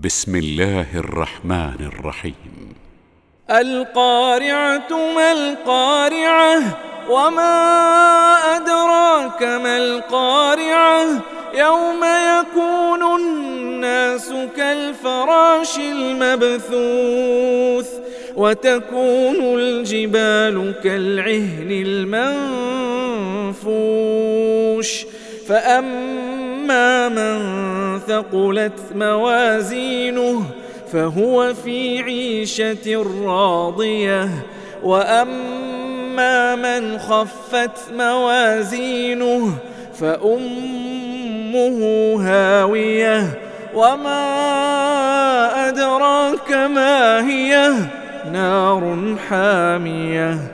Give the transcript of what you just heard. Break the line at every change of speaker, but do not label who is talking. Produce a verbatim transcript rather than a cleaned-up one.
بسم الله الرحمن الرحيم.
القارعة ما القارعة وما أدراك ما القارعة يوم يكون الناس كالفراش المبثوث وتكون الجبال كالعهن المنفوش فأما من ثقلت موازينه فهو في عيشة راضية وأما من خفت موازينه فأمه هاوية وما أدراك ما هي نار حامية